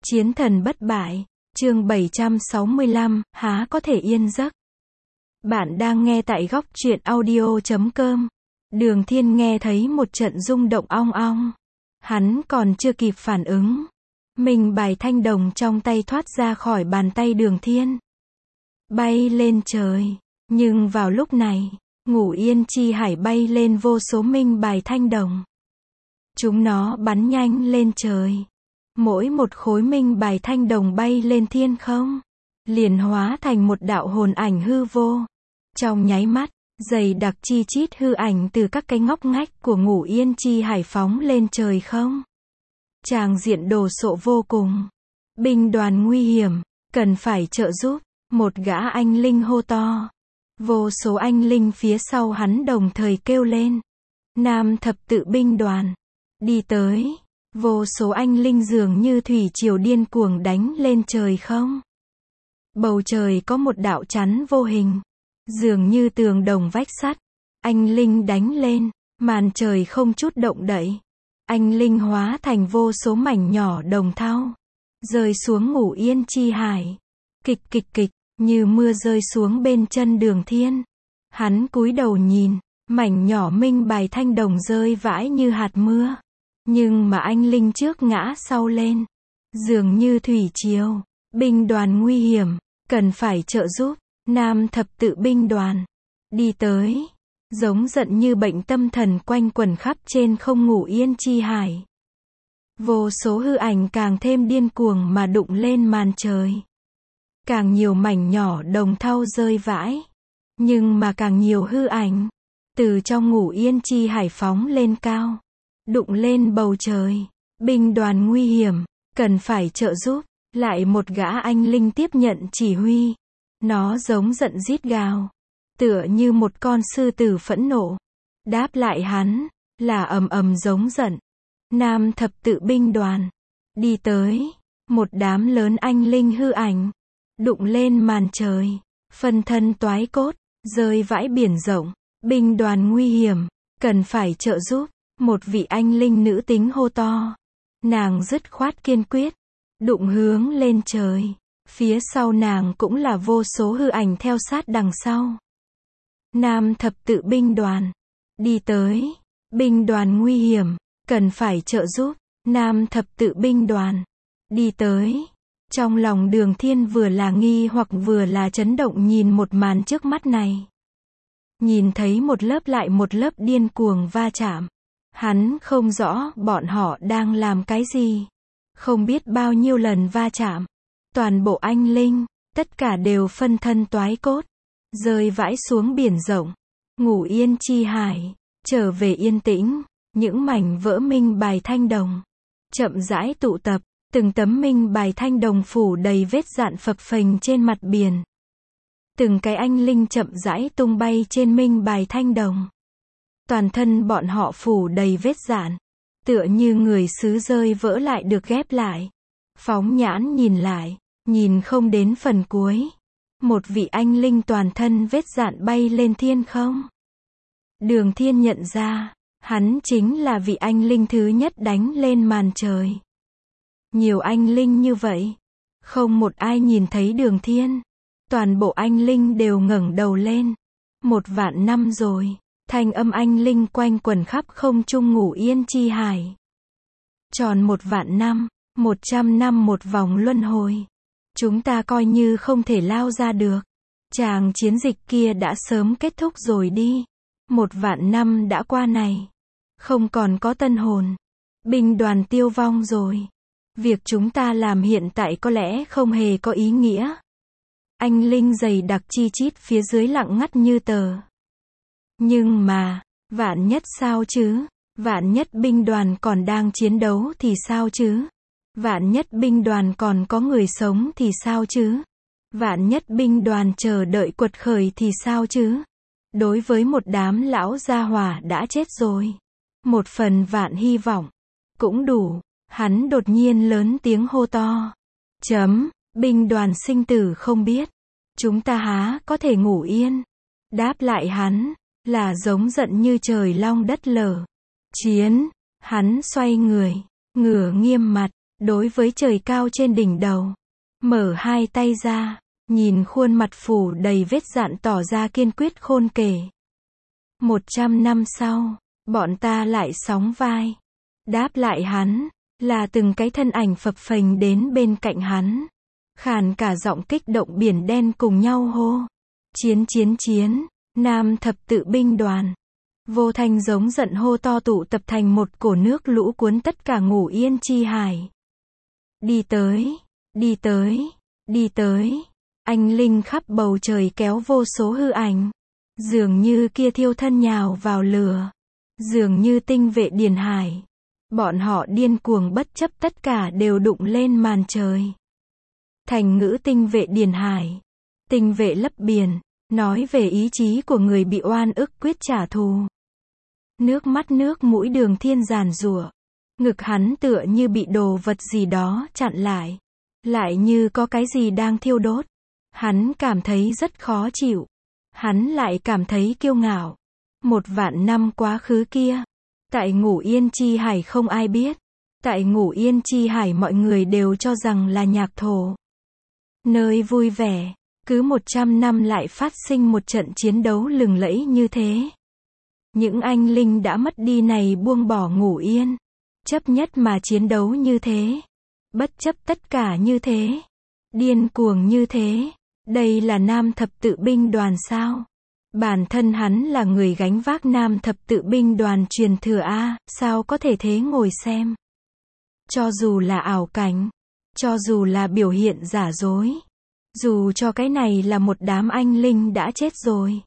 Chiến thần bất bại, chương 765, há có thể yên giấc. Bạn đang nghe tại góc truyện audio.com. Đường Thiên nghe thấy một trận rung động ong ong. Hắn còn chưa kịp phản ứng. Minh bài thanh đồng trong tay thoát ra khỏi bàn tay Đường Thiên. Bay lên trời. Nhưng vào lúc này, Ngũ Yên Chi Hải bay lên vô số minh bài thanh đồng. Chúng nó bắn nhanh lên trời. Mỗi một khối minh bài thanh đồng bay lên thiên không, liền hóa thành một đạo hồn ảnh hư vô. Trong nháy mắt, dày đặc chi chít hư ảnh từ các cái ngóc ngách của Ngũ Yên Chi Hải phóng lên trời không. Tràng diện đồ sộ vô cùng. Binh đoàn nguy hiểm, cần phải trợ giúp. Một gã anh linh hô to. Vô số anh linh phía sau hắn đồng thời kêu lên. Nam thập tự binh đoàn, đi tới. Vô số anh linh dường như thủy triều điên cuồng đánh lên trời không. Bầu trời có một đạo chắn vô hình, dường như tường đồng vách sắt. Anh linh đánh lên, màn trời không chút động đậy. Anh linh hóa thành vô số mảnh nhỏ đồng thau, rơi xuống Ngũ Yên Chi Hải. Kịch kịch kịch, như mưa rơi xuống bên chân Đường Thiên. Hắn cúi đầu nhìn, mảnh nhỏ minh bài thanh đồng rơi vãi như hạt mưa. Nhưng mà anh linh trước ngã sau lên, dường như thủy triều. Binh đoàn nguy hiểm, cần phải trợ giúp. Nam thập tự binh đoàn, đi tới. Giống giận như bệnh tâm thần quanh quẩn khắp trên không Ngũ Yên Chi Hải. Vô số hư ảnh càng thêm điên cuồng mà đụng lên màn trời. Càng nhiều mảnh nhỏ đồng thau rơi vãi. Nhưng mà càng nhiều hư ảnh, từ trong Ngũ Yên Chi Hải phóng lên cao. Đụng lên bầu trời. Binh đoàn nguy hiểm, cần phải trợ giúp. Lại một gã anh linh tiếp nhận chỉ huy. Nó giống giận rít gào, tựa như một con sư tử phẫn nộ. Đáp lại hắn là ầm ầm giống giận. Nam thập tự binh đoàn, đi tới. Một đám lớn anh linh hư ảnh, đụng lên màn trời, phân thân toái cốt, rơi vãi biển rộng. Binh đoàn nguy hiểm, cần phải trợ giúp. Một vị anh linh nữ tính hô to. Nàng dứt khoát kiên quyết, đụng hướng lên trời. Phía sau nàng cũng là vô số hư ảnh theo sát đằng sau. Nam thập tự binh đoàn, đi tới. Binh đoàn nguy hiểm, cần phải trợ giúp. Nam thập tự binh đoàn, đi tới. Trong lòng Đường Thiên vừa là nghi hoặc vừa là chấn động nhìn một màn trước mắt này. Nhìn thấy một lớp lại một lớp điên cuồng va chạm. Hắn không rõ bọn họ đang làm cái gì. Không biết bao nhiêu lần va chạm. Toàn bộ anh linh, tất cả đều phân thân toái cốt, rơi vãi xuống biển rộng. Ngũ Yên Chi Hải, trở về yên tĩnh. Những mảnh vỡ minh bài thanh đồng chậm rãi tụ tập. Từng tấm minh bài thanh đồng phủ đầy vết dạn phập phềnh trên mặt biển. Từng cái anh linh chậm rãi tung bay trên minh bài thanh đồng. Toàn thân bọn họ phủ đầy vết dạn, tựa như người sứ rơi vỡ lại được ghép lại. Phóng nhãn nhìn lại, nhìn không đến phần cuối. Một vị anh linh toàn thân vết dạn bay lên thiên không. Đường Thiên nhận ra, hắn chính là vị anh linh thứ nhất đánh lên màn trời. Nhiều anh linh như vậy, không một ai nhìn thấy Đường Thiên. Toàn bộ anh linh đều ngẩng đầu lên. 1.000 năm rồi. Thanh âm anh linh quanh quẩn khắp không trung Ngũ Yên Chi Hải. Tròn 1.000 năm, 100 năm một vòng luân hồi. Chúng ta coi như không thể lao ra được. Tràng chiến dịch kia đã sớm kết thúc rồi đi. 1.000 năm đã qua này. Không còn có tân hồn. Binh đoàn tiêu vong rồi. Việc chúng ta làm hiện tại có lẽ không hề có ý nghĩa. Anh linh dày đặc chi chít phía dưới lặng ngắt như tờ. Nhưng mà, vạn nhất sao chứ? Vạn nhất binh đoàn còn đang chiến đấu thì sao chứ? Vạn nhất binh đoàn còn có người sống thì sao chứ? Vạn nhất binh đoàn chờ đợi quật khởi thì sao chứ? Đối với một đám lão gia hỏa đã chết rồi, một phần vạn hy vọng cũng đủ. Hắn đột nhiên lớn tiếng hô to. Binh đoàn sinh tử không biết. Chúng ta há có thể ngủ yên? Đáp lại hắn là giống giận như trời long đất lở. Chiến. Hắn xoay người, ngửa nghiêm mặt, đối với trời cao trên đỉnh đầu. Mở hai tay ra, nhìn khuôn mặt phủ đầy vết dạn tỏ ra kiên quyết khôn kể. 100 năm sau, bọn ta lại sóng vai. Đáp lại hắn, là từng cái thân ảnh phập phềnh đến bên cạnh hắn. Khàn cả giọng kích động biển đen cùng nhau hô. Chiến chiến chiến, Nam thập tự binh đoàn. Vô Thanh giống giận hô to tụ tập thành một cổ nước lũ cuốn tất cả Ngũ Yên Chi Hải. Đi tới, đi tới, đi tới. Anh linh khắp bầu trời kéo vô số hư ảnh. Dường như kia thiêu thân nhào vào lửa. Dường như tinh vệ điền hải. Bọn họ điên cuồng bất chấp tất cả đều đụng lên màn trời. Thành ngữ tinh vệ điền hải. Tinh vệ lấp biển. Nói về ý chí của người bị oan ức quyết trả thù. Nước mắt nước mũi Đường Thiên giàn giụa. Ngực hắn tựa như bị đồ vật gì đó chặn lại. Lại như có cái gì đang thiêu đốt. Hắn cảm thấy rất khó chịu. Hắn lại cảm thấy kiêu ngạo. 1.000 năm quá khứ kia. Tại Ngũ Yên Chi Hải không ai biết. Tại Ngũ Yên Chi Hải mọi người đều cho rằng là nhạc thổ. Nơi vui vẻ. Cứ 100 năm lại phát sinh một trận chiến đấu lừng lẫy như thế. Những anh linh đã mất đi này buông bỏ Ngũ Yên. Chấp nhất mà chiến đấu như thế. Bất chấp tất cả như thế. Điên cuồng như thế. Đây là Nam thập tự binh đoàn sao? Bản thân hắn là người gánh vác Nam thập tự binh đoàn truyền thừa A, sao có thể thế ngồi xem? Cho dù là ảo cảnh. Cho dù là biểu hiện giả dối. Dù cho cái này là một đám anh linh đã chết rồi.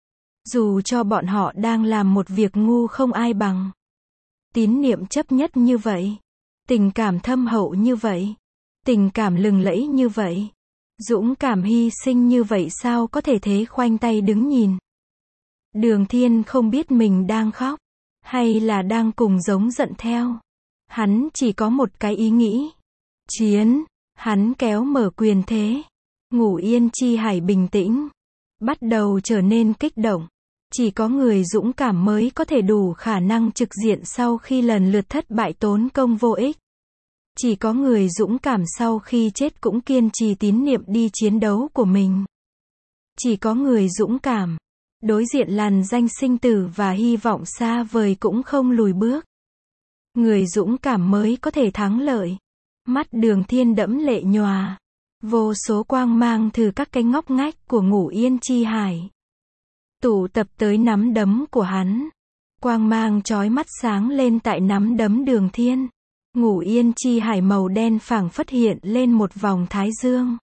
Dù cho bọn họ đang làm một việc ngu không ai bằng. Tín niệm chấp nhất như vậy. Tình cảm thâm hậu như vậy. Tình cảm lừng lẫy như vậy. Dũng cảm hy sinh như vậy sao có thể thế khoanh tay đứng nhìn. Đường Thiên không biết mình đang khóc. Hay là đang cùng giống giận theo. Hắn chỉ có một cái ý nghĩ. Chiến. Hắn kéo mở quyền thế. Ngũ Yên Chi Hải bình tĩnh. Bắt đầu trở nên kích động. Chỉ có người dũng cảm mới có thể đủ khả năng trực diện sau khi lần lượt thất bại tốn công vô ích. Chỉ có người dũng cảm sau khi chết cũng kiên trì tín niệm đi chiến đấu của mình. Chỉ có người dũng cảm. Đối diện làn danh sinh tử và hy vọng xa vời cũng không lùi bước. Người dũng cảm mới có thể thắng lợi. Mắt Đường Thiên đẫm lệ nhòa. Vô số quang mang từ các cái ngóc ngách của Ngũ Yên Chi Hải. Tụ tập tới nắm đấm của hắn. Quang mang chói mắt sáng lên tại nắm đấm Đường Thiên. Ngũ Yên Chi Hải màu đen phảng phất hiện lên một vòng thái dương.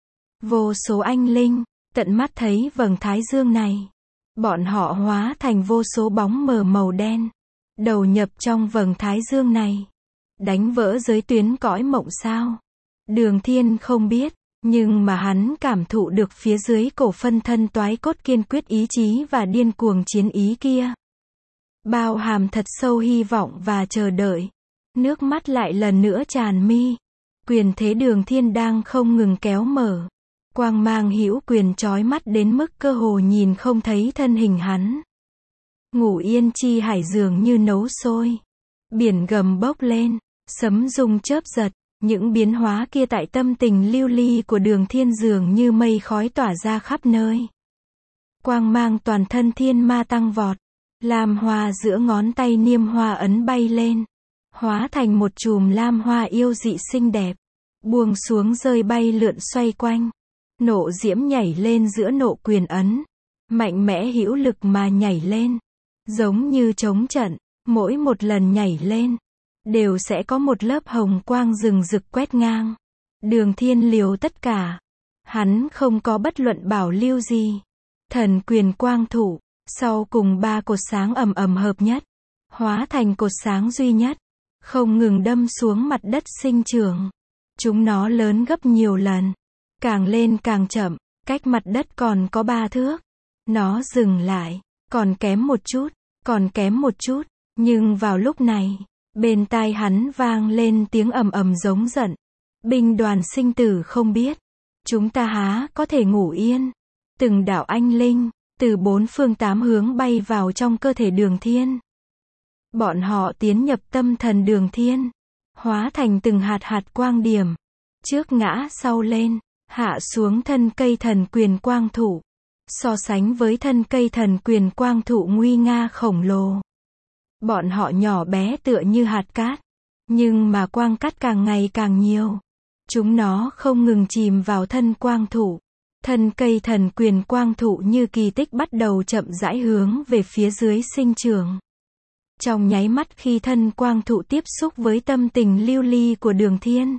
Vô số anh linh, tận mắt thấy vầng thái dương này. Bọn họ hóa thành vô số bóng mờ màu đen. Đầu nhập trong vầng thái dương này. Đánh vỡ giới tuyến cõi mộng sao. Đường Thiên không biết, nhưng mà hắn cảm thụ được phía dưới cổ phân thân toái cốt kiên quyết ý chí và điên cuồng chiến ý kia. Bao hàm thật sâu hy vọng và chờ đợi. Nước mắt lại lần nữa tràn mi. Quyền thế Đường Thiên đang không ngừng kéo mở. Quang mang hữu quyền chói mắt đến mức cơ hồ nhìn không thấy thân hình hắn. Ngũ Yên Chi Hải dường như nấu sôi. Biển gầm bốc lên, sấm rung chớp giật. Những biến hóa kia tại tâm tình lưu ly của Đường Thiên dường như mây khói tỏa ra khắp nơi. Quang mang toàn thân thiên ma tăng vọt. Lam hoa giữa ngón tay niêm hoa ấn bay lên. Hóa thành một chùm lam hoa yêu dị xinh đẹp. Buông xuống rơi bay lượn xoay quanh. Nộ diễm nhảy lên giữa nộ quyền ấn. Mạnh mẽ hữu lực mà nhảy lên. Giống như trống trận, mỗi một lần nhảy lên. Đều sẽ có một lớp hồng quang rừng rực quét ngang. Đường Thiên liều tất cả. Hắn không có bất luận bảo lưu gì. Thần quyền quang thủ. Sau cùng ba cột sáng ầm ầm hợp nhất. Hóa thành cột sáng duy nhất. Không ngừng đâm xuống mặt đất sinh trưởng. Chúng nó lớn gấp nhiều lần. Càng lên càng chậm. Cách mặt đất còn có 3 thước. Nó dừng lại. Còn kém một chút. Còn kém một chút. Nhưng vào lúc này. Bên tai hắn vang lên tiếng ầm ầm giống giận. Binh đoàn sinh tử không biết. Chúng ta há có thể ngủ yên. Từng đạo anh linh. Từ 4 phương 8 hướng bay vào trong cơ thể Đường Thiên. Bọn họ tiến nhập tâm thần Đường Thiên. hóa thành từng hạt hạt quang điểm, trước ngã sau lên, hạ xuống thân cây thần quyền quang thụ. So sánh với thân cây thần quyền quang thụ nguy nga khổng lồ, bọn họ nhỏ bé tựa như hạt cát, nhưng mà quang cát càng ngày càng nhiều. Chúng nó không ngừng chìm vào thân quang thụ. Thân cây thần quyền quang thụ như kỳ tích bắt đầu chậm rãi hướng về phía dưới sinh trưởng. Trong nháy mắt khi thân quang thụ tiếp xúc với tâm tình lưu ly của Đường Thiên,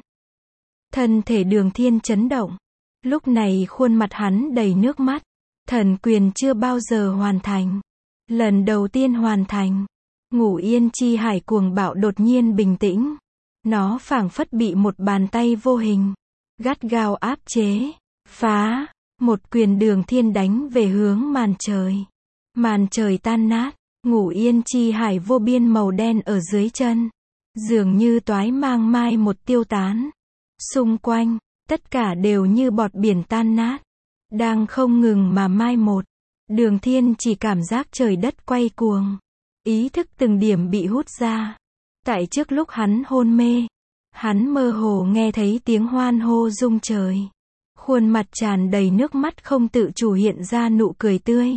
thân thể Đường Thiên chấn động. Lúc này khuôn mặt hắn đầy nước mắt. Thần quyền chưa bao giờ hoàn thành. Lần đầu tiên hoàn thành. Ngũ Yên Chi Hải cuồng bạo đột nhiên bình tĩnh. Nó phảng phất bị một bàn tay vô hình gắt gao áp chế. Phá. Một quyền Đường Thiên đánh về hướng màn trời. Màn trời tan nát. Ngũ Yên Chi Hải vô biên màu đen ở dưới chân, dường như toái mang mai một tiêu tán. Xung quanh, tất cả đều như bọt biển tan nát, đang không ngừng mà mai một. Đường Thiên chỉ cảm giác trời đất quay cuồng, ý thức từng điểm bị hút ra. Tại trước lúc hắn hôn mê, hắn mơ hồ nghe thấy tiếng hoan hô rung trời. Khuôn mặt tràn đầy nước mắt không tự chủ hiện ra nụ cười tươi.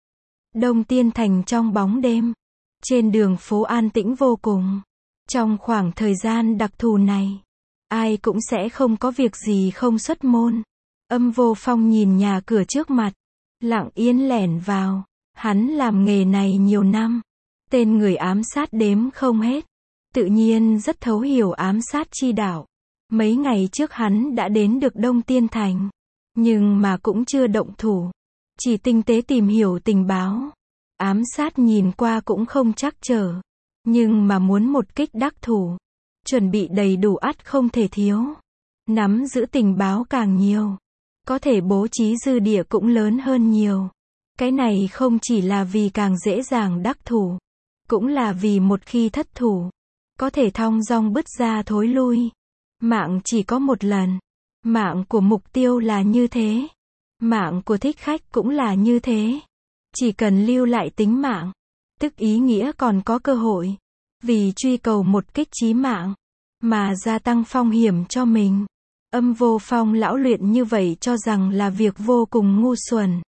Đông Tiên Thành trong bóng đêm, trên đường phố an tĩnh vô cùng. Trong khoảng thời gian đặc thù này, ai cũng sẽ không có việc gì không xuất môn. Âm Vô Phong nhìn nhà cửa trước mặt, lặng yên lẻn vào. Hắn làm nghề này nhiều năm, tên người ám sát đếm không hết, tự nhiên rất thấu hiểu ám sát chi đạo. Mấy ngày trước hắn đã đến được Đông Tiên Thành, nhưng mà cũng chưa động thủ, chỉ tinh tế tìm hiểu tình báo. Ám sát nhìn qua cũng không trắc trở, nhưng mà muốn một kích đắc thủ, chuẩn bị đầy đủ ắt không thể thiếu. Nắm giữ tình báo càng nhiều, có thể bố trí dư địa cũng lớn hơn nhiều. Cái này không chỉ là vì càng dễ dàng đắc thủ, cũng là vì một khi thất thủ, có thể thong dong bứt ra thối lui. Mạng chỉ có một lần. Mạng của mục tiêu là như thế. Mạng của thích khách cũng là như thế. Chỉ cần lưu lại tính mạng, tức ý nghĩa còn có cơ hội, vì truy cầu một kích chí mạng, mà gia tăng phong hiểm cho mình. Âm Vô Phong lão luyện như vậy cho rằng là việc vô cùng ngu xuẩn.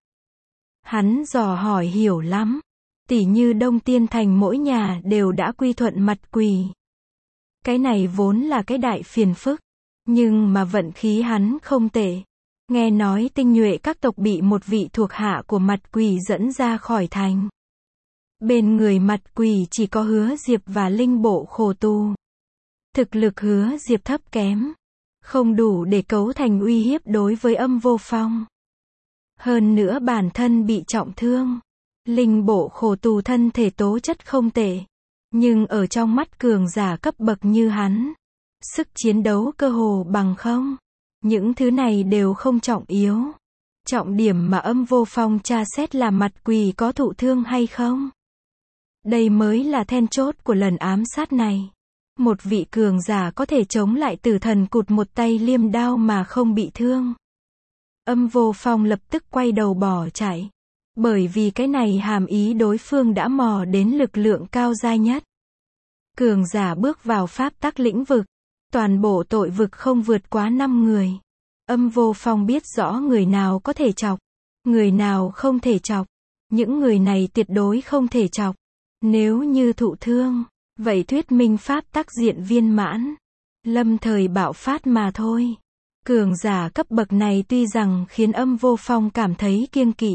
Hắn dò hỏi hiểu lắm. Tỉ như Đông Tiên Thành mỗi nhà đều đã quy thuận mặt quỷ. Cái này vốn là cái đại phiền phức. Nhưng mà vận khí hắn không tệ. Nghe nói tinh nhuệ các tộc bị một vị thuộc hạ của mặt quỷ dẫn ra khỏi thành. Bên người mặt quỷ chỉ có Hứa Diệp và Linh Bộ Khổ Tu. Thực lực Hứa Diệp thấp kém, không đủ để cấu thành uy hiếp đối với Âm Vô Phong. Hơn nữa bản thân bị trọng thương. Linh Bộ Khổ Tu thân thể tố chất không tệ, nhưng ở trong mắt cường giả cấp bậc như hắn, sức chiến đấu cơ hồ bằng không. Những thứ này đều không trọng yếu. Trọng điểm mà Âm Vô Phong tra xét là mặt quỷ có thụ thương hay không. Đây mới là then chốt của lần ám sát này. Một vị cường giả có thể chống lại tử thần cụt một tay liêm đao mà không bị thương. Âm Vô Phong lập tức quay đầu bỏ chạy. Bởi vì cái này hàm ý đối phương đã mò đến lực lượng cao giai nhất. Cường giả bước vào pháp tắc lĩnh vực. Toàn bộ tội vực không vượt quá 5 người. Âm Vô Phong biết rõ người nào có thể chọc, người nào không thể chọc. Những người này tuyệt đối không thể chọc. Nếu như thụ thương, vậy thuyết minh pháp tắc diện viên mãn, lâm thời bạo phát mà thôi. Cường giả cấp bậc này tuy rằng khiến Âm Vô Phong cảm thấy kiêng kỵ,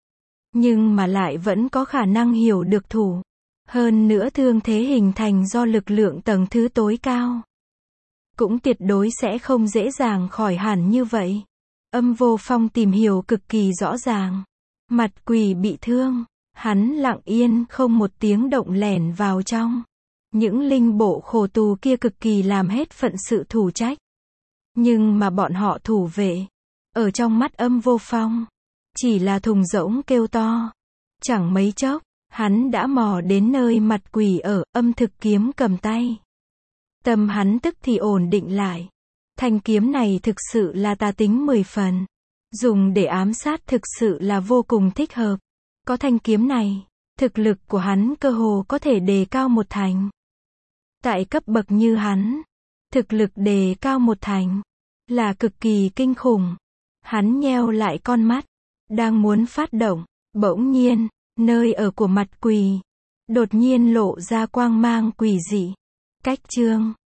nhưng mà lại vẫn có khả năng hiểu được thủ. Hơn nữa thương thế hình thành do lực lượng tầng thứ tối cao, cũng tuyệt đối sẽ không dễ dàng khỏi hẳn như vậy. Âm Vô Phong tìm hiểu cực kỳ rõ ràng. Mặt quỷ bị thương, hắn lặng yên không một tiếng động lẻn vào trong. Những linh bộ khổ tù kia cực kỳ làm hết phận sự thủ trách. Nhưng mà bọn họ thủ vệ, ở trong mắt Âm Vô Phong, chỉ là thùng rỗng kêu to. Chẳng mấy chốc, hắn đã mò đến nơi mặt quỷ ở, âm thực kiếm cầm tay. Tâm hắn tức thì ổn định lại. Thanh kiếm này thực sự là tà tính 10 phần. Dùng để ám sát thực sự là vô cùng thích hợp. Có thanh kiếm này, thực lực của hắn cơ hồ có thể đề cao một thành. Tại cấp bậc như hắn, Thực lực đề cao một thành. Là cực kỳ kinh khủng. Hắn nheo lại con mắt. Đang muốn phát động. Bỗng nhiên, nơi ở của mặt quỷ. Đột nhiên lộ ra quang mang quỷ dị. Cách chương